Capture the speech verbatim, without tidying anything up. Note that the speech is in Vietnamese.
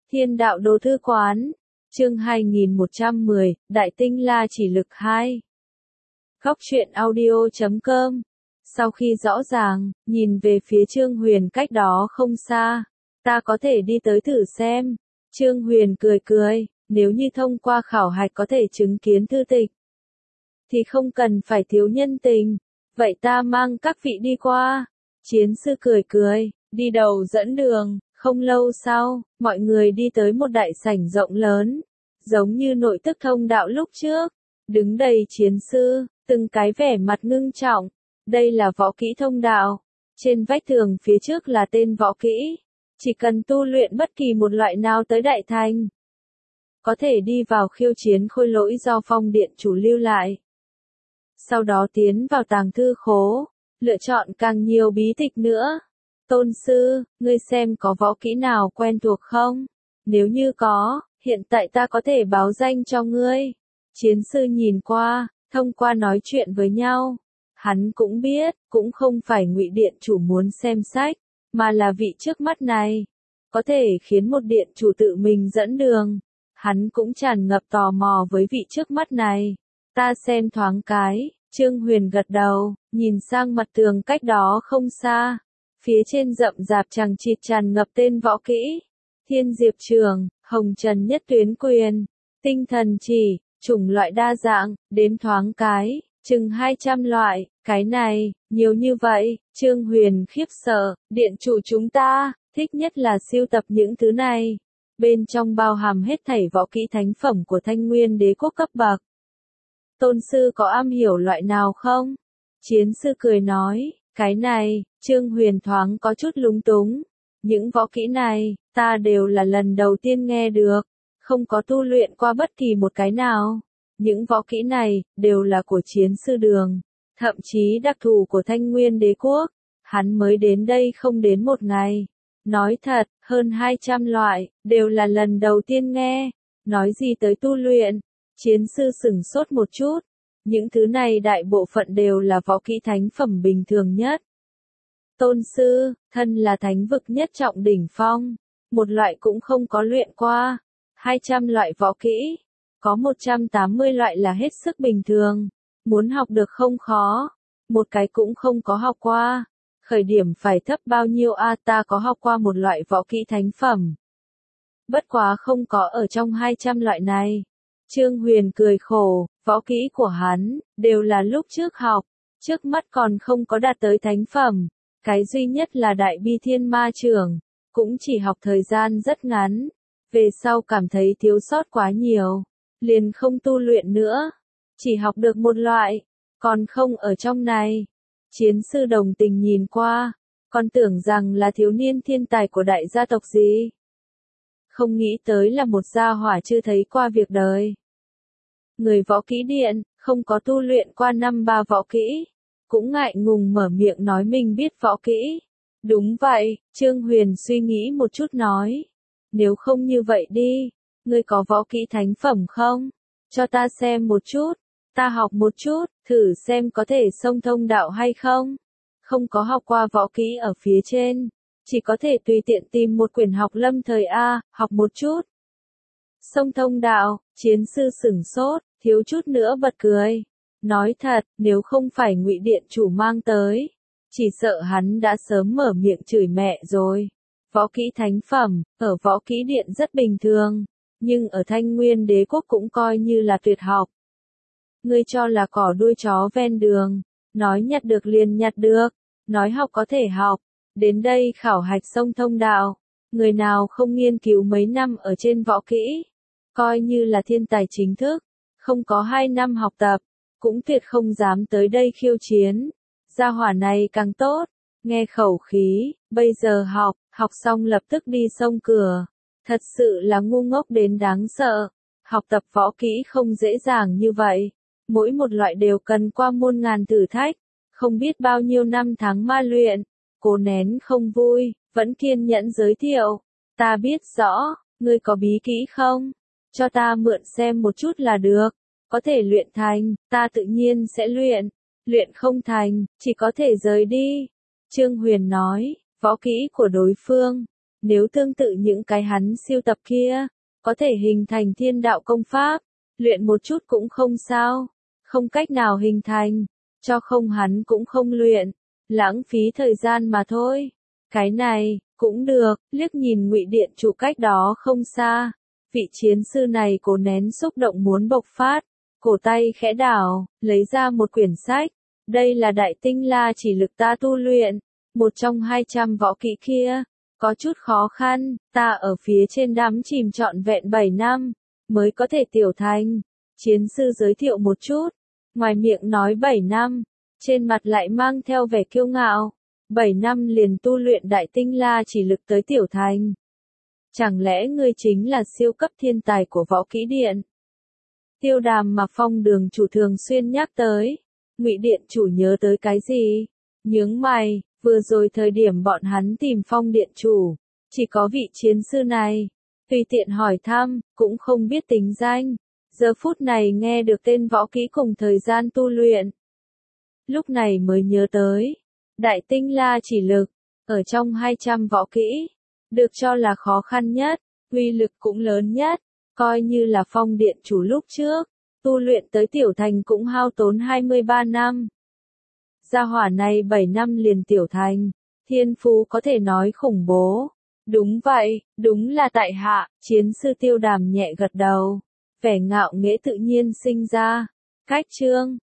Thiên đạo đồ thư quán, chương hai nghìn một trăm mười, Đại tinh la chỉ lực hai. Góc truyện audio chấm com. Sau khi rõ ràng, nhìn về phía Trương Huyền cách đó không xa, ta có thể đi tới thử xem. Trương Huyền cười cười, nếu như thông qua khảo hạch có thể chứng kiến thư tịch, thì không cần phải thiếu nhân tình, vậy ta mang các vị đi qua. Chiến sư cười cười, đi đầu dẫn đường. Không lâu sau, mọi người đi tới một đại sảnh rộng lớn, giống như nội tức thông đạo lúc trước, đứng đầy chiến sư, từng cái vẻ mặt ngưng trọng. Đây là võ kỹ thông đạo, trên vách tường phía trước là tên võ kỹ, chỉ cần tu luyện bất kỳ một loại nào tới đại thành, có thể đi vào khiêu chiến khôi lỗi do Phong Điện chủ lưu lại. Sau đó tiến vào tàng thư khố, lựa chọn càng nhiều bí tịch nữa. Tôn sư, ngươi xem có võ kỹ nào quen thuộc không? Nếu như có, hiện tại ta có thể báo danh cho ngươi. Chiến sư nhìn qua, thông qua nói chuyện với nhau. Hắn cũng biết, cũng không phải Ngụy Điện chủ muốn xem sách, mà là vị trước mắt này. Có thể khiến một điện chủ tự mình dẫn đường. Hắn cũng tràn ngập tò mò với vị trước mắt này. Ta xem thoáng cái, Trương Huyền gật đầu, nhìn sang mặt tường cách đó không xa. Phía trên rậm rạp chằng chịt tràn ngập tên võ kỹ. Thiên Diệp Trường, Hồng Trần Nhất Tuyến Quyền, Tinh Thần Chỉ, chủng loại đa dạng, đếm thoáng cái, chừng hai trăm loại, cái này, nhiều như vậy. Trương Huyền khiếp sợ, điện chủ chúng ta, thích nhất là siêu tập những thứ này. Bên trong bao hàm hết thảy võ kỹ thánh phẩm của Thanh Nguyên Đế quốc cấp bậc. Tôn sư có am hiểu loại nào không? Chiến sư cười nói, cái này, Trương Huyền thoáng có chút lúng túng. Những võ kỹ này, ta đều là lần đầu tiên nghe được, không có tu luyện qua bất kỳ một cái nào. Những võ kỹ này, đều là của chiến sư đường, thậm chí đặc thù của Thanh Nguyên Đế quốc. Hắn mới đến đây không đến một ngày. Nói thật, hơn hai trăm loại, đều là lần đầu tiên nghe. Nói gì tới tu luyện, chiến sư sửng sốt một chút. Những thứ này đại bộ phận đều là võ kỹ thánh phẩm bình thường nhất. Tôn sư, thân là thánh vực nhất trọng đỉnh phong, một loại cũng không có luyện qua. hai trăm loại võ kỹ, có một trăm tám mươi loại là hết sức bình thường. Muốn học được không khó, một cái cũng không có học qua. Khởi điểm phải thấp bao nhiêu a? Ta có học qua một loại võ kỹ thánh phẩm. Bất quá không có ở trong hai trăm loại này. Trương Huyền cười khổ, võ kỹ của hắn, đều là lúc trước học, trước mắt còn không có đạt tới thánh phẩm. Cái duy nhất là Đại Bi Thiên Ma Trưởng, cũng chỉ học thời gian rất ngắn, về sau cảm thấy thiếu sót quá nhiều, liền không tu luyện nữa, chỉ học được một loại, còn không ở trong này. Chiến sư đồng tình nhìn qua, còn tưởng rằng là thiếu niên thiên tài của đại gia tộc gì. Không nghĩ tới là một gia hỏa chưa thấy qua việc đời. Người võ kỹ điện, không có tu luyện qua năm ba võ kỹ, cũng ngại ngùng mở miệng nói mình biết võ kỹ. Đúng vậy, Trương Huyền suy nghĩ một chút nói. Nếu không như vậy đi, ngươi có võ kỹ thánh phẩm không? Cho ta xem một chút, ta học một chút, thử xem có thể xông thông đạo hay không. Không có học qua võ kỹ ở phía trên, chỉ có thể tùy tiện tìm một quyển học lâm thời A, học một chút. Xông thông đạo, chiến sư sửng sốt, thiếu chút nữa bật cười. Nói thật, nếu không phải Ngụy Điện chủ mang tới, chỉ sợ hắn đã sớm mở miệng chửi mẹ rồi. Võ kỹ thánh phẩm, ở võ kỹ điện rất bình thường, nhưng ở Thanh Nguyên Đế quốc cũng coi như là tuyệt học. Ngươi cho là cỏ đuôi chó ven đường, nói nhặt được liền nhặt được, nói học có thể học, đến đây khảo hạch xông thông đạo. Người nào không nghiên cứu mấy năm ở trên võ kỹ, coi như là thiên tài chính thức, không có hai năm học tập, cũng tuyệt không dám tới đây khiêu chiến. Gia hỏa này càng tốt, nghe khẩu khí, bây giờ học, học xong lập tức đi xông cửa. Thật sự là ngu ngốc đến đáng sợ. Học tập võ kỹ không dễ dàng như vậy. Mỗi một loại đều cần qua muôn ngàn thử thách, không biết bao nhiêu năm tháng ma luyện. Cố nén không vui, vẫn kiên nhẫn giới thiệu. Ta biết rõ, ngươi có bí kỹ không? Cho ta mượn xem một chút là được. Có thể luyện thành, ta tự nhiên sẽ luyện. Luyện không thành, chỉ có thể rời đi. Trương Huyền nói, võ kỹ của đối phương, Nếu tương tự những cái hắn siêu tập kia, có thể hình thành thiên đạo công pháp, luyện một chút cũng không sao, không cách nào hình thành, cho không hắn cũng không luyện, lãng phí thời gian mà thôi. Cái này, cũng được, liếc nhìn Ngụy Điện Chủ cách đó không xa, vị chiến sư này cố nén xúc động muốn bộc phát, cổ tay khẽ đảo, lấy ra một quyển sách, đây là Đại Tinh La Chỉ Lực ta tu luyện, một trong hai trăm võ kỹ kia, có chút khó khăn, ta ở phía trên đắm chìm trọn vẹn bảy năm, mới có thể tiểu thành. Chiến sư giới thiệu một chút, ngoài miệng nói bảy năm, trên mặt lại mang theo vẻ kiêu ngạo, bảy năm liền tu luyện Đại Tinh La Chỉ Lực tới tiểu thành. Chẳng lẽ ngươi chính là siêu cấp thiên tài của võ kỹ điện? Tiêu Đàm mà Phong Đường chủ thường xuyên nhắc tới, Ngụy Điện chủ nhớ tới cái gì? Nhướng mày, vừa rồi thời điểm bọn hắn tìm Phong Điện chủ, chỉ có vị chiến sư này, tùy tiện hỏi thăm, cũng không biết tính danh. Giờ phút này nghe được tên võ kỹ cùng thời gian tu luyện. Lúc này mới nhớ tới, Đại Tinh La Chỉ Lực, ở trong hai trăm võ kỹ, được cho là khó khăn nhất, uy lực cũng lớn nhất, coi như là Phong Điện chủ lúc trước, tu luyện tới tiểu thành cũng hao tốn hai mươi ba năm. Gia hỏa này bảy năm liền tiểu thành, thiên phú có thể nói khủng bố. Đúng vậy, đúng là tại hạ, chiến sư Tiêu Đàm nhẹ gật đầu, vẻ ngạo nghễ tự nhiên sinh ra. Cách chương